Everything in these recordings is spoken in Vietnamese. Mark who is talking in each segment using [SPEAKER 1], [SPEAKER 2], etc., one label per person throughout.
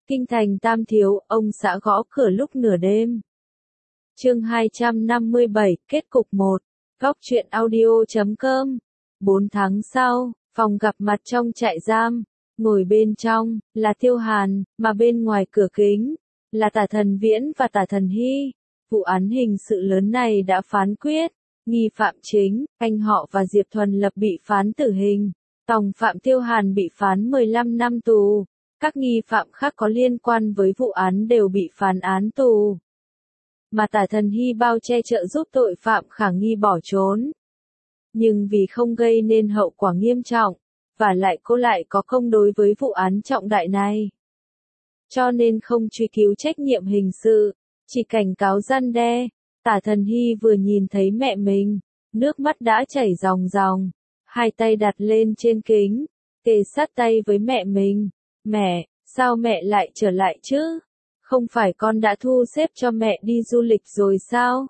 [SPEAKER 1] Kinh thành Tam Thiếu, ông xã gõ cửa lúc nửa đêm. Chương 257, kết cục 1. Góc truyện audio.com. 4 tháng sau, phòng gặp mặt trong trại giam, ngồi bên trong là Tiêu Hàn, mà bên ngoài cửa kính là Tả Thần Viễn và Tả Thần Hy. Vụ án hình sự lớn này đã phán quyết, nghi phạm chính, anh họ và Diệp Thuần Lập bị phán tử hình, tòng phạm Tiêu Hàn bị phán 15 năm tù. Các nghi phạm khác có liên quan với vụ án đều bị phán án tù. Mà Tả Thần Hy bao che trợ giúp tội phạm khả nghi bỏ trốn. Nhưng vì không gây nên hậu quả nghiêm trọng, và lại cô lại có công đối với vụ án trọng đại này. Cho nên không truy cứu trách nhiệm hình sự, chỉ cảnh cáo răn đe. Tả Thần Hy vừa nhìn thấy mẹ mình, nước mắt đã chảy ròng ròng, hai tay đặt lên trên kính, kề sát tay với mẹ mình. Mẹ, sao mẹ lại trở lại chứ? Không phải con đã thu xếp cho mẹ đi du lịch rồi sao?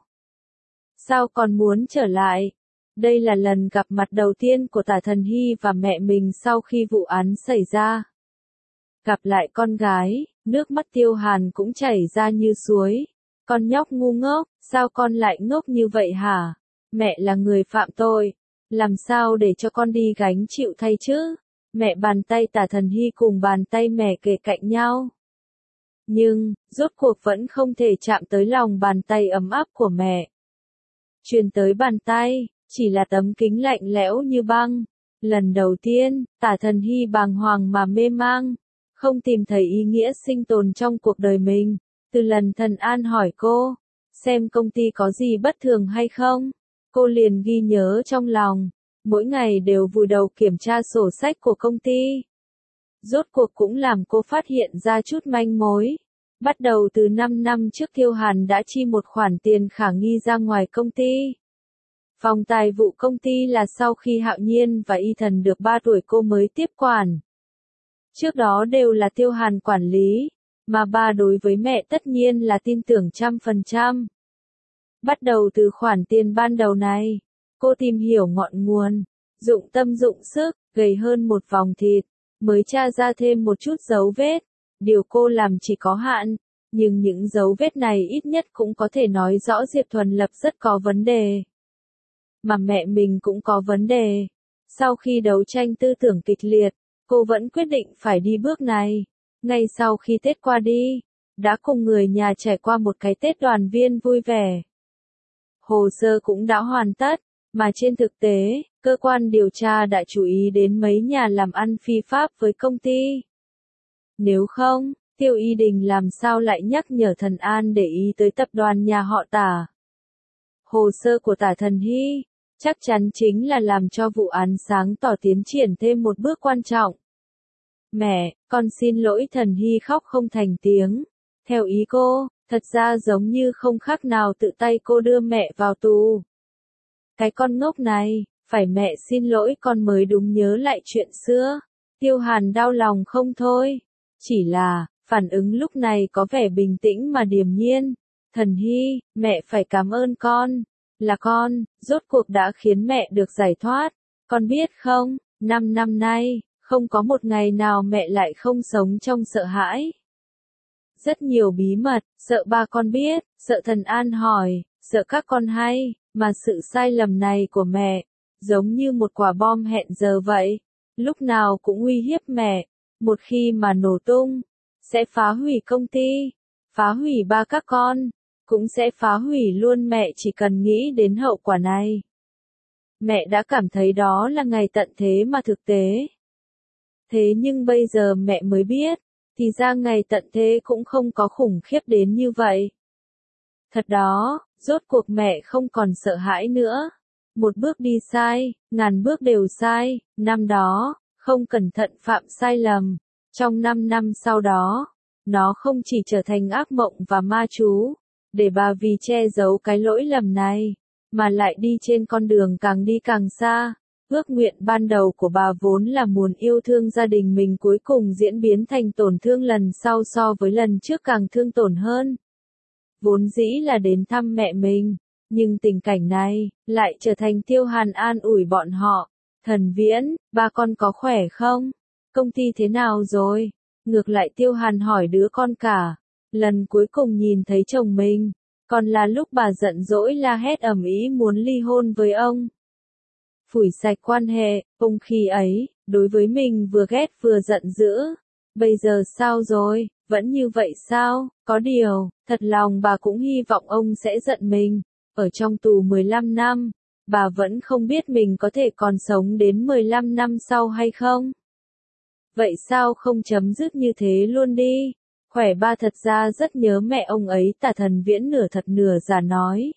[SPEAKER 1] Sao con muốn trở lại? Đây là lần gặp mặt đầu tiên của Tả Thần Hy và mẹ mình sau khi vụ án xảy ra. Gặp lại con gái, nước mắt Tiêu Hàn cũng chảy ra như suối. Con nhóc ngu ngốc, sao con lại ngốc như vậy hả? Mẹ là người phạm tội, làm sao để cho con đi gánh chịu thay chứ? Mẹ bàn tay Tả Thần Hy cùng bàn tay mẹ kề cạnh nhau. Nhưng, rốt cuộc vẫn không thể chạm tới lòng bàn tay ấm áp của mẹ. Truyền tới bàn tay, chỉ là tấm kính lạnh lẽo như băng. Lần đầu tiên, Tả Thần Hy bàng hoàng mà mê mang, không tìm thấy ý nghĩa sinh tồn trong cuộc đời mình. Từ lần Thần An hỏi cô, xem công ty có gì bất thường hay không, cô liền ghi nhớ trong lòng. Mỗi ngày đều vùi đầu kiểm tra sổ sách của công ty. Rốt cuộc cũng làm cô phát hiện ra chút manh mối. Bắt đầu từ 5 năm trước Tiêu Hàn đã chi một khoản tiền khả nghi ra ngoài công ty. Phòng tài vụ công ty là sau khi Hạo Nhiên và Y Thần được 3 tuổi cô mới tiếp quản. Trước đó đều là Tiêu Hàn quản lý, mà ba đối với mẹ tất nhiên là tin tưởng 100%. Bắt đầu từ khoản tiền ban đầu này, cô tìm hiểu ngọn nguồn, dụng tâm dụng sức, gầy hơn một vòng thịt, mới tra ra thêm một chút dấu vết. Điều cô làm chỉ có hạn, nhưng những dấu vết này ít nhất cũng có thể nói rõ Diệp Thuần Lập rất có vấn đề. Mà mẹ mình cũng có vấn đề. Sau khi đấu tranh tư tưởng kịch liệt, cô vẫn quyết định phải đi bước này. Ngay sau khi Tết qua đi, đã cùng người nhà trải qua một cái Tết đoàn viên vui vẻ. Hồ sơ cũng đã hoàn tất, mà trên thực tế, cơ quan điều tra đã chú ý đến mấy nhà làm ăn phi pháp với công ty. Nếu không, Tiêu Y Đình làm sao lại nhắc nhở Thần An để ý tới tập đoàn nhà họ Tả. Hồ sơ của Tả Thần Hy, chắc chắn chính là làm cho vụ án sáng tỏ tiến triển thêm một bước quan trọng. Mẹ, con xin lỗi. Thần Hy khóc không thành tiếng. Theo ý cô, thật ra giống như không khác nào tự tay cô đưa mẹ vào tù. Cái con ngốc này, phải mẹ xin lỗi con mới đúng, nhớ lại chuyện xưa. Tiêu Hàn đau lòng không thôi. Chỉ là, phản ứng lúc này có vẻ bình tĩnh mà điềm nhiên. Thần Hy, mẹ phải cảm ơn con. Là con, rốt cuộc đã khiến mẹ được giải thoát. Con biết không, 5 năm nay, không có một ngày nào mẹ lại không sống trong sợ hãi. Rất nhiều bí mật, sợ ba con biết, sợ Thần An hỏi, sợ các con hay, mà sự sai lầm này của mẹ, giống như một quả bom hẹn giờ vậy. Lúc nào cũng uy hiếp mẹ, một khi mà nổ tung, sẽ phá hủy công ty, phá hủy ba các con, cũng sẽ phá hủy luôn mẹ chỉ cần nghĩ đến hậu quả này. Mẹ đã cảm thấy đó là ngày tận thế mà thực tế. Thế nhưng bây giờ mẹ mới biết, thì ra ngày tận thế cũng không có khủng khiếp đến như vậy. Thật đó, rốt cuộc mẹ không còn sợ hãi nữa. Một bước đi sai, ngàn bước đều sai. Năm đó, không cẩn thận phạm sai lầm. Trong 5 năm sau đó, nó không chỉ trở thành ác mộng và ma chú, để bà vì che giấu cái lỗi lầm này, mà lại đi trên con đường càng đi càng xa. Ước nguyện ban đầu của bà vốn là muốn yêu thương gia đình mình, cuối cùng diễn biến thành tổn thương lần sau so với lần trước càng thương tổn hơn. Vốn dĩ là đến thăm mẹ mình, nhưng tình cảnh này, lại trở thành Tiêu Hàn an ủi bọn họ. Thần Viễn, ba con có khỏe không? Công ty thế nào rồi? Ngược lại Tiêu Hàn hỏi đứa con cả, lần cuối cùng nhìn thấy chồng mình, còn là lúc bà giận dỗi la hét ầm ĩ muốn ly hôn với ông. Phủi sạch quan hệ, ông khi ấy, đối với mình vừa ghét vừa giận dữ. Bây giờ sao rồi, vẫn như vậy sao? Có điều, thật lòng bà cũng hy vọng ông sẽ giận mình. Ở trong tù 15 năm, bà vẫn không biết mình có thể còn sống đến 15 năm sau hay không? Vậy sao không chấm dứt như thế luôn đi? Khỏe ba thật ra rất nhớ mẹ ông ấy, Tả Thần Viễn nửa thật nửa giả nói.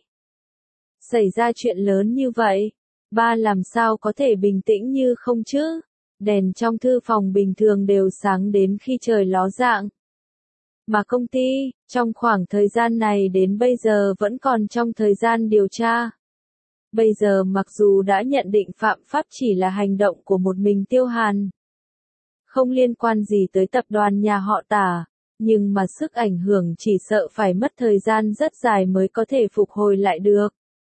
[SPEAKER 1] Xảy ra chuyện lớn như vậy, ba làm sao có thể bình tĩnh như không chứ? Đèn trong thư phòng bình thường đều sáng đến khi trời ló dạng. Mà công ty, trong khoảng thời gian này đến bây giờ vẫn còn trong thời gian điều tra. Bây giờ mặc dù đã nhận định phạm pháp chỉ là hành động của một mình Tiêu Hàn, không liên quan gì tới tập đoàn nhà họ Tả, nhưng mà sức ảnh hưởng chỉ sợ phải mất thời gian rất dài mới có thể phục hồi lại được.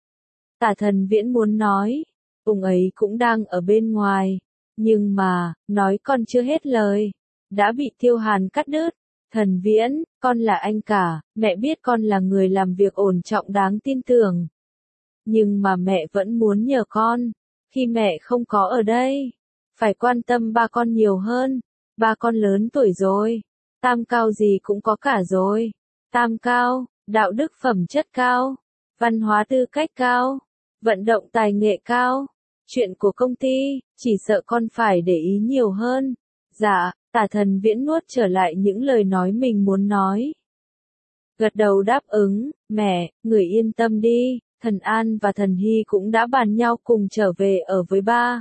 [SPEAKER 1] Tả Thần Viễn muốn nói, ông ấy cũng đang ở bên ngoài, nhưng mà, nói còn chưa hết lời, đã bị Tiêu Hàn cắt đứt. Thần Viễn, con là anh cả, mẹ biết con là người làm việc ổn trọng đáng tin tưởng. Nhưng mà mẹ vẫn muốn nhờ con, khi mẹ không có ở đây, phải quan tâm ba con nhiều hơn. Ba con lớn tuổi rồi, tam cao gì cũng có cả rồi. Tam cao, đạo đức phẩm chất cao, văn hóa tư cách cao, vận động tài nghệ cao. Chuyện của công ty, chỉ sợ con phải để ý nhiều hơn. Dạ, Tả Thần Viễn nuốt trở lại những lời nói mình muốn nói. Gật đầu đáp ứng, mẹ, người yên tâm đi, Thần An và Thần Hy cũng đã bàn nhau cùng trở về ở với ba.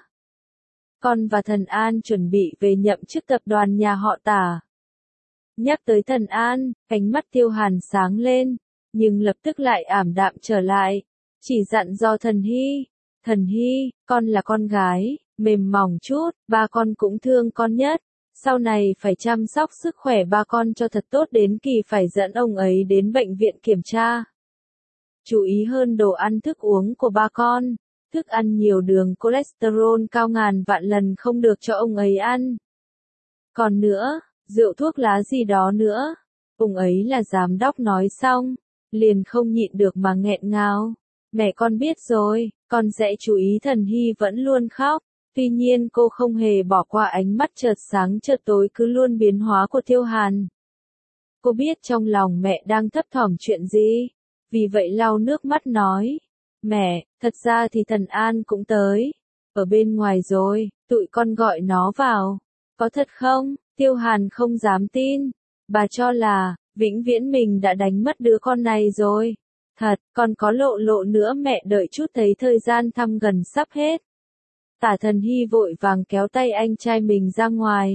[SPEAKER 1] Con và Thần An chuẩn bị về nhậm chức tập đoàn nhà họ Tả. Nhắc tới Thần An, ánh mắt Tiêu Hàn sáng lên, nhưng lập tức lại ảm đạm trở lại. Chỉ dặn dò Thần Hy, con là con gái, mềm mỏng chút, ba con cũng thương con nhất. Sau này phải chăm sóc sức khỏe ba con cho thật tốt đến kỳ phải dẫn ông ấy đến bệnh viện kiểm tra. Chú ý hơn đồ ăn thức uống của ba con. Thức ăn nhiều đường cholesterol cao ngàn vạn lần không được cho ông ấy ăn. Còn nữa, rượu thuốc lá gì đó nữa. Ông ấy là giám đốc nói xong, liền không nhịn được mà nghẹn ngào. Mẹ con biết rồi, con sẽ chú ý. Thần Hy vẫn luôn khóc. Tuy nhiên cô không hề bỏ qua ánh mắt chợt sáng chợt tối cứ luôn biến hóa của Tiêu Hàn. Cô biết trong lòng mẹ đang thấp thỏm chuyện gì, vì vậy lau nước mắt nói. Mẹ, thật ra thì Thần An cũng tới. Ở bên ngoài rồi, tụi con gọi nó vào. Có thật không? Tiêu Hàn không dám tin. Bà cho là, vĩnh viễn mình đã đánh mất đứa con này rồi. Thật, còn có lộ nữa, mẹ đợi chút, thấy thời gian thăm gần sắp hết. Tả Thần Hy vội vàng kéo tay anh trai mình ra ngoài,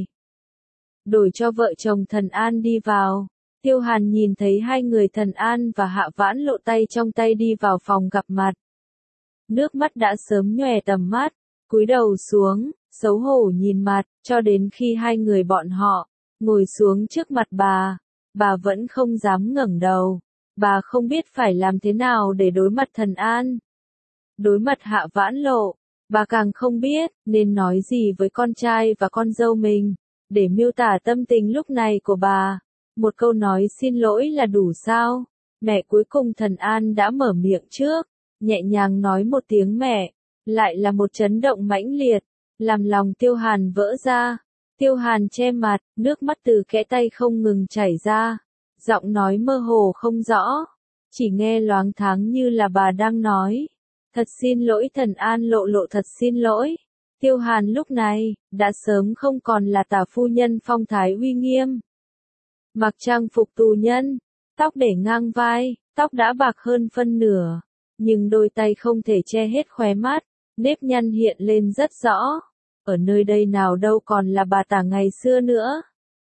[SPEAKER 1] đổi cho vợ chồng Thần An đi vào. Tiêu Hàn nhìn thấy hai người Thần An và Hạ Vãn Lộ tay trong tay đi vào phòng gặp mặt. Nước mắt đã sớm nhòe tầm mắt, cúi đầu xuống, xấu hổ nhìn mặt, cho đến khi hai người bọn họ ngồi xuống trước mặt bà vẫn không dám ngẩng đầu. Bà không biết phải làm thế nào để đối mặt Thần An. Đối mặt Hạ Vãn Lộ, bà càng không biết nên nói gì với con trai và con dâu mình, để miêu tả tâm tình lúc này của bà. Một câu nói xin lỗi là đủ sao? Mẹ, cuối cùng Thần An đã mở miệng trước, nhẹ nhàng nói một tiếng mẹ, lại là một chấn động mãnh liệt, làm lòng Tiêu Hàn vỡ ra. Tiêu Hàn che mặt, nước mắt từ kẽ tay không ngừng chảy ra, giọng nói mơ hồ không rõ, chỉ nghe loáng thoáng như là bà đang nói. Thật xin lỗi Thần An, lộ thật xin lỗi. Tiêu Hàn lúc này, đã sớm không còn là Tả phu nhân phong thái uy nghiêm. Mặc trang phục tù nhân, tóc để ngang vai, tóc đã bạc hơn phân nửa, nhưng đôi tay không thể che hết khóe mắt, nếp nhăn hiện lên rất rõ. Ở nơi đây nào đâu còn là bà Tả ngày xưa nữa.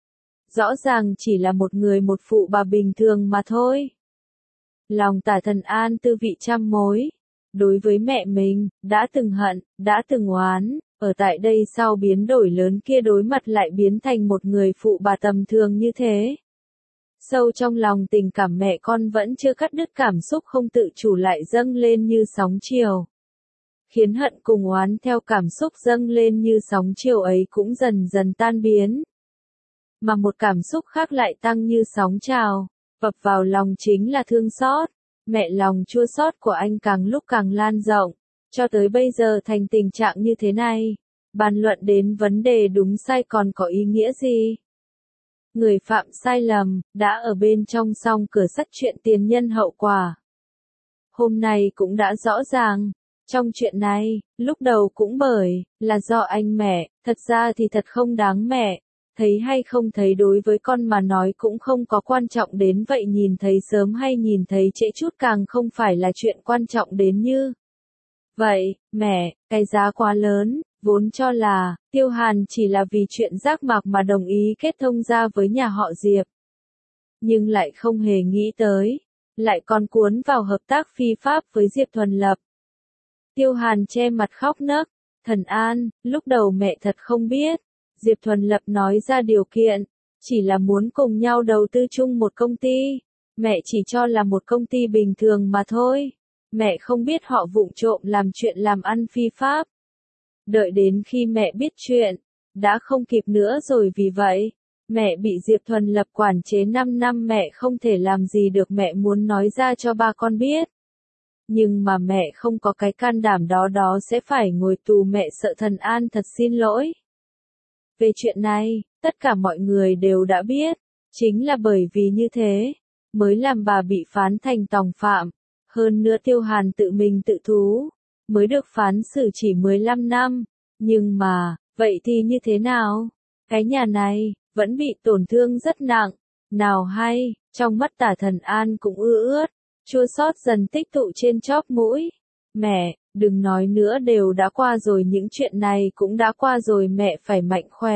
[SPEAKER 1] Rõ ràng chỉ là một người một phụ bà bình thường mà thôi. Lòng Tả Thần An tư vị trăm mối. Đối với mẹ mình, đã từng hận, đã từng oán, ở tại đây sau biến đổi lớn kia đối mặt lại biến thành một người phụ bà tầm thường như thế. Sâu trong lòng tình cảm mẹ con vẫn chưa cắt đứt, cảm xúc không tự chủ lại dâng lên như sóng chiều. Khiến hận cùng oán theo cảm xúc dâng lên như sóng chiều ấy cũng dần dần tan biến. mà một cảm xúc khác lại tăng như sóng trào, vập vào lòng chính là thương xót. Mẹ, lòng chua xót của anh càng lúc càng lan rộng, cho tới bây giờ thành tình trạng như thế này. Bàn luận đến vấn đề đúng sai còn có ý nghĩa gì? Người phạm sai lầm, đã ở bên trong song cửa sắt chuyện tiền nhân hậu quả. Hôm nay cũng đã rõ ràng, trong chuyện này, lúc đầu cũng bởi, là do anh mẹ, thật ra thì thật không đáng mẹ. Thấy hay không thấy đối với con mà nói cũng không có quan trọng đến vậy, nhìn thấy sớm hay nhìn thấy trễ chút càng không phải là chuyện quan trọng đến như. Vậy, mẹ, cái giá quá lớn, vốn cho là, Tiêu Hàn chỉ là vì chuyện giác mạc mà đồng ý kết thông gia với nhà họ Diệp. Nhưng lại không hề nghĩ tới, lại còn cuốn vào hợp tác phi pháp với Diệp Thuần Lập. Tiêu Hàn che mặt khóc nấc, Thần An, lúc đầu mẹ thật không biết, Diệp Thuần Lập nói ra điều kiện, chỉ là muốn cùng nhau đầu tư chung một công ty, mẹ chỉ cho là một công ty bình thường mà thôi, mẹ không biết họ vụng trộm làm chuyện làm ăn phi pháp. Đợi đến khi mẹ biết chuyện, đã không kịp nữa rồi, vì vậy, mẹ bị Diệp Thuần Lập quản chế 5 năm, mẹ không thể làm gì được, mẹ muốn nói ra cho ba con biết. Nhưng mà mẹ không có cái can đảm đó, đó sẽ phải ngồi tù, mẹ sợ. Thần An thật xin lỗi. Về chuyện này, tất cả mọi người đều đã biết, chính là bởi vì như thế, mới làm bà bị phán thành tòng phạm. Hơn nữa Tiêu Hàn tự mình tự thú, mới được phán xử chỉ 15 năm. Nhưng mà, vậy thì như thế nào? Cái nhà này, vẫn bị tổn thương rất nặng. Nào hay, trong mắt Tả Thần An cũng ướt, chua xót dần tích tụ trên chóp mũi. Mẹ, đừng nói nữa, đều đã qua rồi, những chuyện này cũng đã qua rồi, mẹ phải mạnh khỏe.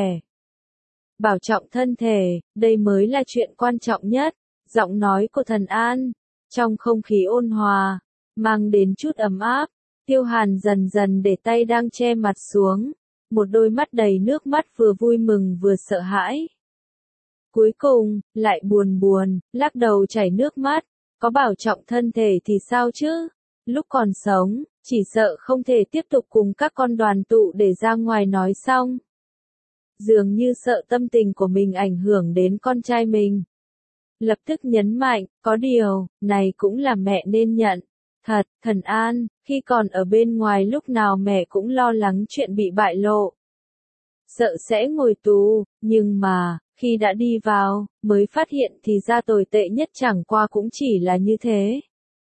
[SPEAKER 1] Bảo trọng thân thể, đây mới là chuyện quan trọng nhất. Giọng nói của Thần An, trong không khí ôn hòa, mang đến chút ấm áp. Tiêu Hàn dần dần để tay đang che mặt xuống, một đôi mắt đầy nước mắt, vừa vui mừng vừa sợ hãi. Cuối cùng, lại buồn buồn, lắc đầu chảy nước mắt, có bảo trọng thân thể thì sao chứ? Lúc còn sống, chỉ sợ không thể tiếp tục cùng các con đoàn tụ để ra ngoài nói xong. Dường như sợ tâm tình của mình ảnh hưởng đến con trai mình. Lập tức nhấn mạnh, có điều, này cũng là mẹ nên nhận. Thật, Thần An, khi còn ở bên ngoài lúc nào mẹ cũng lo lắng chuyện bị bại lộ. Sợ sẽ ngồi tù, nhưng mà, khi đã đi vào, mới phát hiện thì ra tồi tệ nhất chẳng qua cũng chỉ là như thế.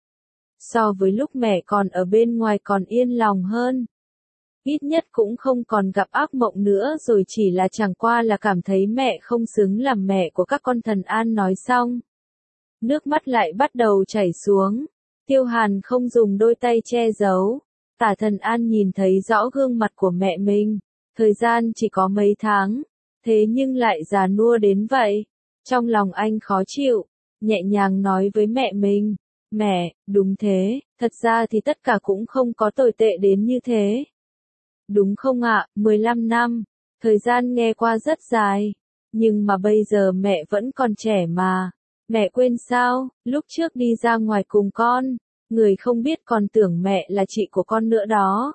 [SPEAKER 1] So với lúc mẹ còn ở bên ngoài còn yên lòng hơn. Ít nhất cũng không còn gặp ác mộng nữa rồi, chỉ là chẳng qua là cảm thấy mẹ không xứng làm mẹ của các con. Thần An nói xong, nước mắt lại bắt đầu chảy xuống. Tiêu Hàn không dùng đôi tay che giấu. Tả Thần An nhìn thấy rõ gương mặt của mẹ mình. Thời gian chỉ có mấy tháng, thế nhưng lại già nua đến vậy. Trong lòng anh khó chịu, nhẹ nhàng nói với mẹ mình. Mẹ, đúng thế, thật ra thì tất cả cũng không có tồi tệ đến như thế. Đúng không ạ? 15 năm, thời gian nghe qua rất dài. Nhưng mà bây giờ mẹ vẫn còn trẻ mà. Mẹ quên sao, lúc trước đi ra ngoài cùng con, người không biết còn tưởng mẹ là chị của con nữa đó.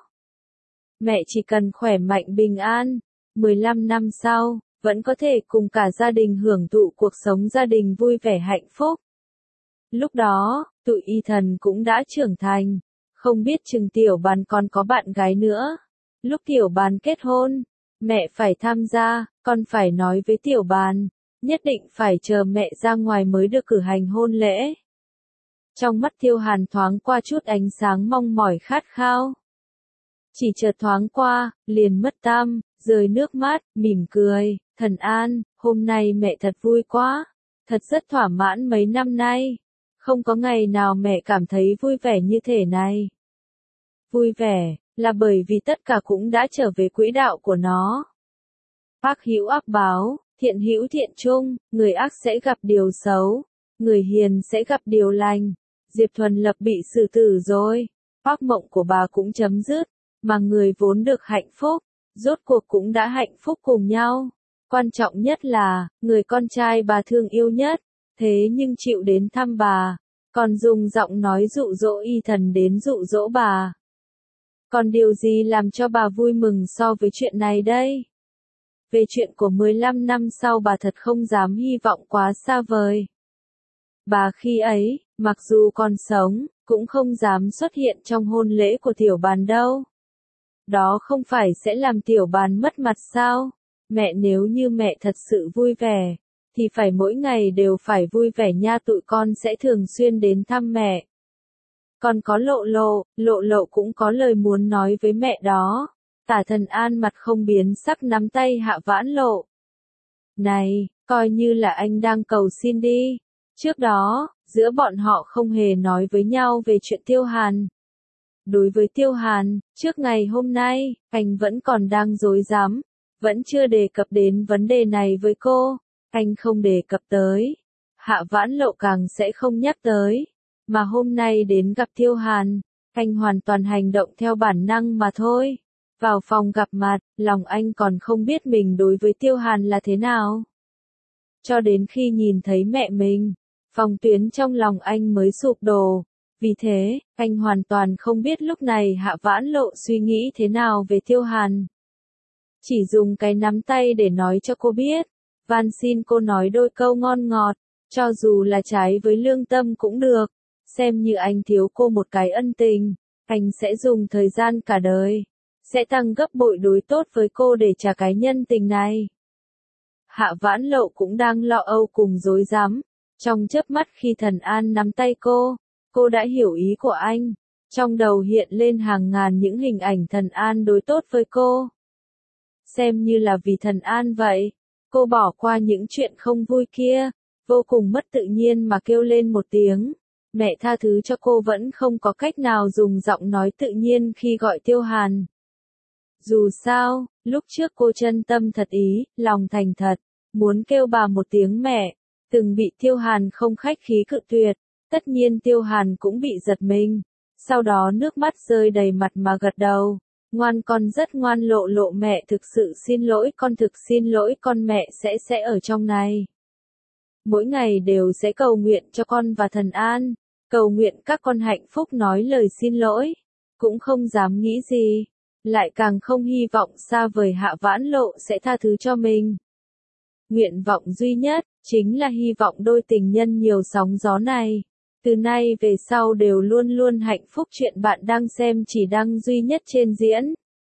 [SPEAKER 1] Mẹ chỉ cần khỏe mạnh bình an, 15 năm sau, vẫn có thể cùng cả gia đình hưởng thụ cuộc sống gia đình vui vẻ hạnh phúc. Lúc đó, tụi Y Thần cũng đã trưởng thành, không biết chừng Tiểu Bàn còn có bạn gái nữa. Lúc Tiểu Bàn kết hôn, mẹ phải tham gia, con phải nói với Tiểu Bàn, nhất định phải chờ mẹ ra ngoài mới được cử hành hôn lễ. Trong mắt Tiêu Hàn thoáng qua chút ánh sáng mong mỏi khát khao. Chỉ chợt thoáng qua, liền mất tăm, rơi nước mắt, mỉm cười. Thần An, hôm nay mẹ thật vui quá, thật rất thỏa mãn, mấy năm nay, không có ngày nào mẹ cảm thấy vui vẻ như thế này. Vui vẻ, là bởi vì tất cả cũng đã trở về quỹ đạo của nó. Ác hữu ác báo, thiện hữu thiện chung, người ác sẽ gặp điều xấu, người hiền sẽ gặp điều lành. Diệp Thuần Lập bị xử tử rồi, ác mộng của bà cũng chấm dứt, mà người vốn được hạnh phúc, rốt cuộc cũng đã hạnh phúc cùng nhau. Quan trọng nhất là, người con trai bà thương yêu nhất, thế nhưng chịu đến thăm bà, còn dùng giọng nói dụ dỗ Y Thần đến dụ dỗ bà. Còn điều gì làm cho bà vui mừng so với chuyện này đây? Về chuyện của 15 năm sau bà thật không dám hy vọng quá xa vời. Bà khi ấy, mặc dù còn sống, cũng không dám xuất hiện trong hôn lễ của tiểu bàn đâu. Đó không phải sẽ làm tiểu bàn mất mặt sao? Mẹ nếu như mẹ thật sự vui vẻ, thì phải mỗi ngày đều phải vui vẻ nha, tụi con sẽ thường xuyên đến thăm mẹ. Còn có lộ lộ cũng có lời muốn nói với mẹ đó. Tả Thần An mặt không biến sắc nắm tay Hạ Vãn Lộ. Này, coi như là anh đang cầu xin đi. Trước đó, giữa bọn họ không hề nói với nhau về chuyện Tiêu Hàn. Đối với Tiêu Hàn, trước ngày hôm nay, anh vẫn còn đang rối rắm, vẫn chưa đề cập đến vấn đề này với cô. Anh không đề cập tới, Hạ Vãn Lộ càng sẽ không nhắc tới. Mà hôm nay đến gặp Tiêu Hàn, anh hoàn toàn hành động theo bản năng mà thôi. Vào phòng gặp mặt, lòng anh còn không biết mình đối với Tiêu Hàn là thế nào. Cho đến khi nhìn thấy mẹ mình, phòng tuyến trong lòng anh mới sụp đổ. Vì thế, anh hoàn toàn không biết lúc này Hạ Vãn Lộ suy nghĩ thế nào về Tiêu Hàn. Chỉ dùng cái nắm tay để nói cho cô biết, van xin cô nói đôi câu ngon ngọt, cho dù là trái với lương tâm cũng được, xem như anh thiếu cô một cái ân tình, anh sẽ dùng thời gian cả đời, sẽ tăng gấp bội đối tốt với cô để trả cái nhân tình này. Hạ Vãn Lộ cũng đang lo âu cùng rối rắm, trong chớp mắt khi Thần An nắm tay cô đã hiểu ý của anh, trong đầu hiện lên hàng ngàn những hình ảnh Thần An đối tốt với cô. Xem như là vì Thần An vậy, cô bỏ qua những chuyện không vui kia, vô cùng mất tự nhiên mà kêu lên một tiếng. Mẹ tha thứ cho cô vẫn không có cách nào dùng giọng nói tự nhiên khi gọi Tiêu Hàn. Dù sao, lúc trước cô chân tâm thật ý, lòng thành thật, muốn kêu bà một tiếng mẹ, từng bị Tiêu Hàn không khách khí cự tuyệt, tất nhiên Tiêu Hàn cũng bị giật mình, sau đó nước mắt rơi đầy mặt mà gật đầu. Ngoan, con rất ngoan. Lộ lộ, mẹ thực sự xin lỗi, con thực xin lỗi con, mẹ sẽ ở trong này. Mỗi ngày đều sẽ cầu nguyện cho con và Thần An, cầu nguyện các con hạnh phúc. Nói lời xin lỗi, cũng không dám nghĩ gì, lại càng không hy vọng xa vời Hạ Vãn Lộ sẽ tha thứ cho mình. Nguyện vọng duy nhất, chính là hy vọng đôi tình nhân nhiều sóng gió này, từ nay về sau đều luôn luôn hạnh phúc. Chuyện bạn đang xem chỉ đăng duy nhất trên diễn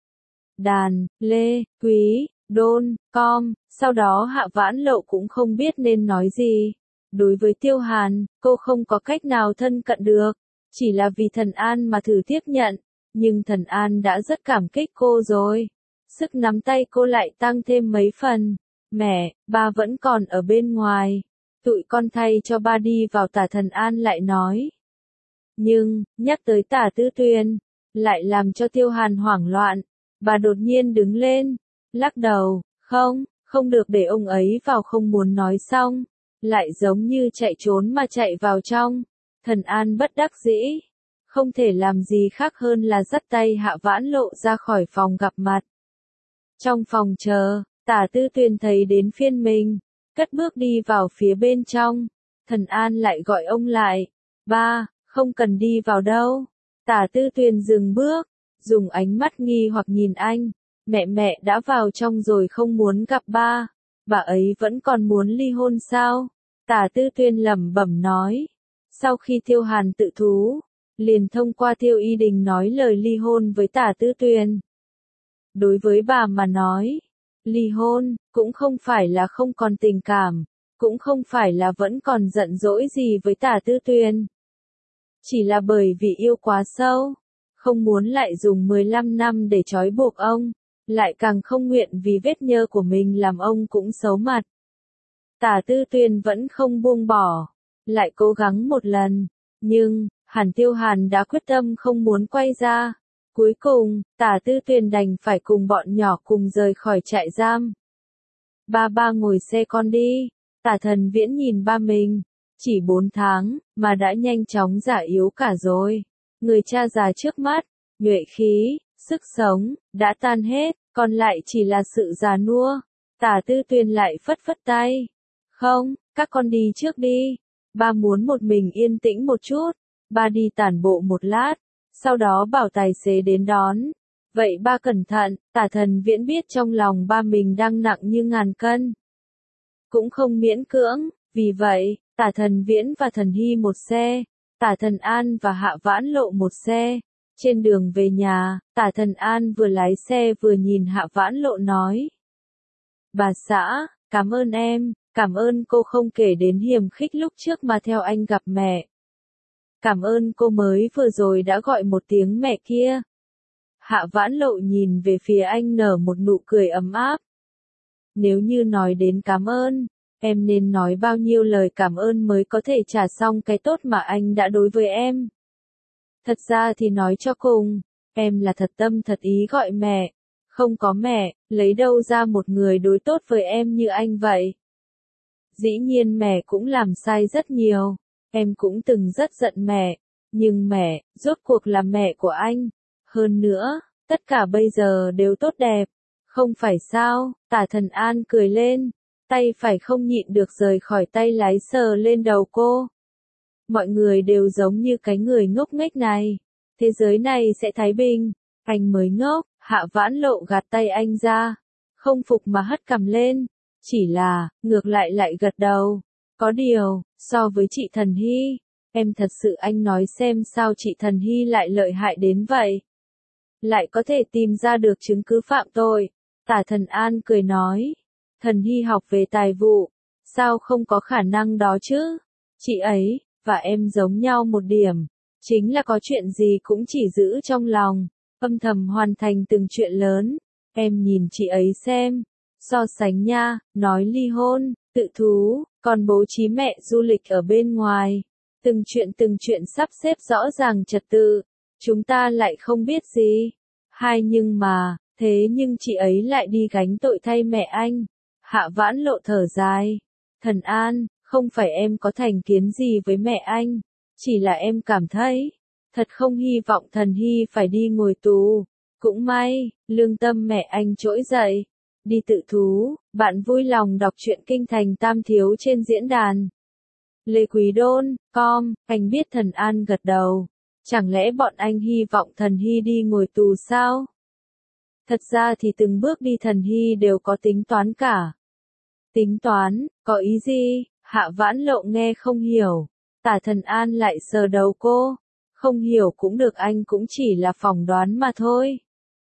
[SPEAKER 1] đàn Lê Quý Đôn com. Sau đó Hạ Vãn Lộ cũng không biết nên nói gì. Đối với Tiêu Hàn, cô không có cách nào thân cận được, chỉ là vì Thần An mà thử tiếp nhận, nhưng Thần An đã rất cảm kích cô rồi. Sức nắm tay cô lại tăng thêm mấy phần. Mẹ, ba vẫn còn ở bên ngoài, tụi con thay cho ba đi vào. Tả Thần An lại nói. Nhưng, nhắc tới Tả Tư Tuyền, lại làm cho Tiêu Hàn hoảng loạn. Bà đột nhiên đứng lên, lắc đầu, không được để ông ấy vào. Không muốn nói xong, lại giống như chạy trốn mà chạy vào trong. Thần An bất đắc dĩ, không thể làm gì khác hơn là dắt tay Hạ Vãn Lộ ra khỏi phòng gặp mặt. Trong phòng chờ, Tả Tư Tuyền thấy đến phiên mình, cất bước đi vào phía bên trong. Thần An lại gọi ông lại. Ba, không cần đi vào đâu. Tả Tư Tuyền dừng bước, dùng ánh mắt nghi hoặc nhìn anh. Mẹ đã vào trong rồi không muốn gặp ba. Bà ấy vẫn còn muốn ly hôn sao? Tả Tư Tuyền lẩm bẩm nói. Sau khi Tiêu Hàn tự thú, liền thông qua Tiêu Y Đình nói lời ly hôn với Tả Tư Tuyền. Đối với bà mà nói, ly hôn, cũng không phải là không còn tình cảm, cũng không phải là vẫn còn giận dỗi gì với Tả Tư Tuyền. Chỉ là bởi vì yêu quá sâu, không muốn lại dùng 15 năm để trói buộc ông, lại càng không nguyện vì vết nhơ của mình làm ông cũng xấu mặt. Tả Tư Tuyền vẫn không buông bỏ, lại cố gắng một lần, nhưng, Tiêu Hàn đã quyết tâm không muốn quay ra. Cuối cùng, Tả Tư Tuyền đành phải cùng bọn nhỏ cùng rời khỏi trại giam. Ba ngồi xe con đi. Tả Thần Viễn nhìn ba mình, chỉ 4 tháng, mà đã nhanh chóng già yếu cả rồi. Người cha già trước mắt, nhuệ khí, sức sống, đã tan hết, còn lại chỉ là sự già nua. Tả Tư Tuyền lại phất phất tay. Không, các con đi trước đi. Ba muốn một mình yên tĩnh một chút. Ba đi tản bộ một lát, sau đó bảo tài xế đến đón. Vậy ba cẩn thận, Tả Thần Viễn biết trong lòng ba mình đang nặng như ngàn cân. Cũng không miễn cưỡng, vì vậy, Tả Thần Viễn và Thần Hy một xe, Tả Thần An và Hạ Vãn Lộ một xe. Trên đường về nhà, Tả Thần An vừa lái xe vừa nhìn Hạ Vãn Lộ nói. Bà xã, cảm ơn em, cảm ơn cô không kể đến hiềm khích lúc trước mà theo anh gặp mẹ. Cảm ơn cô mới vừa rồi đã gọi một tiếng mẹ kia. Hạ Vãn Lộ nhìn về phía anh nở một nụ cười ấm áp. Nếu như nói đến cảm ơn, em nên nói bao nhiêu lời cảm ơn mới có thể trả xong cái tốt mà anh đã đối với em. Thật ra thì nói cho cùng, em là thật tâm thật ý gọi mẹ. Không có mẹ, lấy đâu ra một người đối tốt với em như anh vậy. Dĩ nhiên mẹ cũng làm sai rất nhiều, em cũng từng rất giận mẹ, nhưng mẹ, rốt cuộc là mẹ của anh. Hơn nữa, tất cả bây giờ đều tốt đẹp, không phải sao? Tả Thần An cười lên, tay phải không nhịn được rời khỏi tay lái sờ lên đầu cô. Mọi người đều giống như cái người ngốc nghếch này, thế giới này sẽ thái bình, anh mới ngốc. Hạ Vãn Lộ gạt tay anh ra, không phục mà hất cằm lên, chỉ là, ngược lại gật đầu. Có điều, so với chị Thần Hy, em thật sự anh nói xem sao chị Thần Hy lại lợi hại đến vậy. Lại có thể tìm ra được chứng cứ phạm tội. Tả Thần An cười nói, Thần Hy học về tài vụ, sao không có khả năng đó chứ? Chị ấy, và em giống nhau một điểm, chính là có chuyện gì cũng chỉ giữ trong lòng. Âm thầm hoàn thành từng chuyện lớn, em nhìn chị ấy xem, so sánh nha, nói ly hôn, tự thú, còn bố trí mẹ du lịch ở bên ngoài, từng chuyện sắp xếp rõ ràng trật tự, chúng ta lại không biết gì. Nhưng mà, thế nhưng chị ấy lại đi gánh tội thay mẹ anh. Hạ Vãn Lộ thở dài, Thần An, không phải em có thành kiến gì với mẹ anh, chỉ là em cảm thấy, thật không hy vọng Thần Hy phải đi ngồi tù. Cũng may, lương tâm mẹ anh trỗi dậy. Đi tự thú, bạn vui lòng đọc truyện Kinh Thành Tam Thiếu trên diễn đàn. Lê Quý Đôn, anh biết Thần An gật đầu. Chẳng lẽ bọn anh hy vọng Thần Hy đi ngồi tù sao? Thật ra thì từng bước đi Thần Hy đều có tính toán cả. Tính toán, có ý gì? Hạ Vãn Lộ nghe không hiểu. Tả Thần An lại sờ đầu cô. Không hiểu cũng được, anh cũng chỉ là phỏng đoán mà thôi.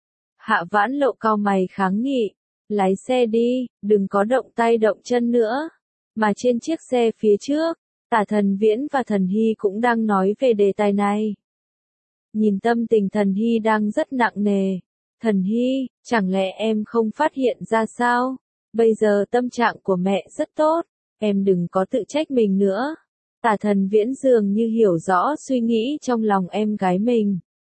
[SPEAKER 1] Hạ Vãn Lộ cau mày kháng nghị. Lái xe đi, đừng có động tay động chân nữa. Mà trên chiếc xe phía trước, Tả Thần Viễn và Thần Hy cũng đang nói về đề tài này. Nhìn tâm tình Thần Hy đang rất nặng nề. Thần Hy, chẳng lẽ em không phát hiện ra sao? Bây giờ tâm trạng của mẹ rất tốt, em đừng có tự trách mình nữa. Tả Thần Viễn dường như hiểu rõ suy nghĩ trong lòng em gái mình.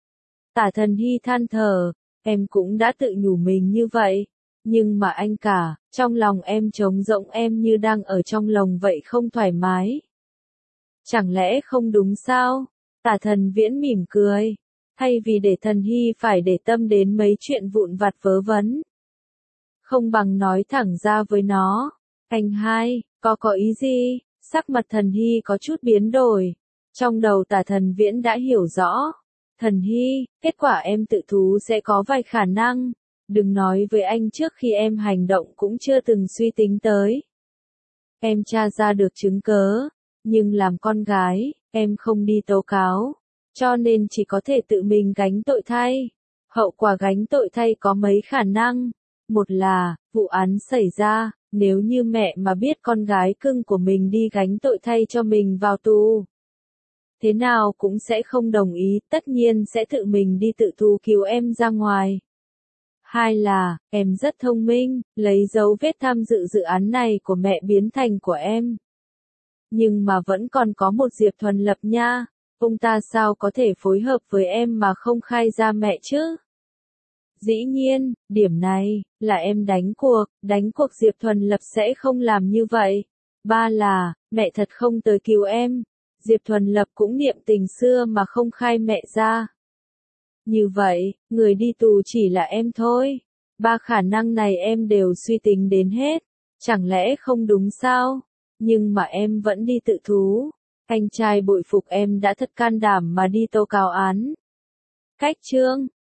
[SPEAKER 1] Tả Thần Hy than thở, em cũng đã tự nhủ mình như vậy. Nhưng mà anh cả, trong lòng em trống rỗng, em như đang ở trong lồng vậy, không thoải mái. Chẳng lẽ không đúng sao? Tả Thần Viễn mỉm cười. Thay vì để Thần Hy phải để tâm đến mấy chuyện vụn vặt vớ vẩn, không bằng nói thẳng ra với nó. Anh hai, có ý gì? Sắc mặt Thần Hy có chút biến đổi. Trong đầu Tả Thần Viễn đã hiểu rõ. Thần Hy, kết quả em tự thú sẽ có vài khả năng. Đừng nói với anh trước khi em hành động cũng chưa từng suy tính tới. Em tra ra được chứng cớ, nhưng làm con gái, em không đi tố cáo, cho nên chỉ có thể tự mình gánh tội thay. Hậu quả gánh tội thay có mấy khả năng. Một là, vụ án xảy ra, nếu như mẹ mà biết con gái cưng của mình đi gánh tội thay cho mình vào tù, thế nào cũng sẽ không đồng ý, tất nhiên sẽ tự mình đi tự thú cứu em ra ngoài. Hai là, em rất thông minh, lấy dấu vết tham dự dự án này của mẹ biến thành của em. Nhưng mà vẫn còn có một Diệp Thuần Lập nha, ông ta sao có thể phối hợp với em mà không khai ra mẹ chứ? Dĩ nhiên, điểm này, là em đánh cuộc Diệp Thuần Lập sẽ không làm như vậy. Ba là, mẹ thật không tới cứu em, Diệp Thuần Lập cũng niệm tình xưa mà không khai mẹ ra. Như vậy, người đi tù chỉ là em thôi. Ba khả năng này em đều suy tính đến hết. Chẳng lẽ không đúng sao? Nhưng mà em vẫn đi tự thú. Anh trai bội phục em đã thật can đảm mà đi tố cáo án. Cách chương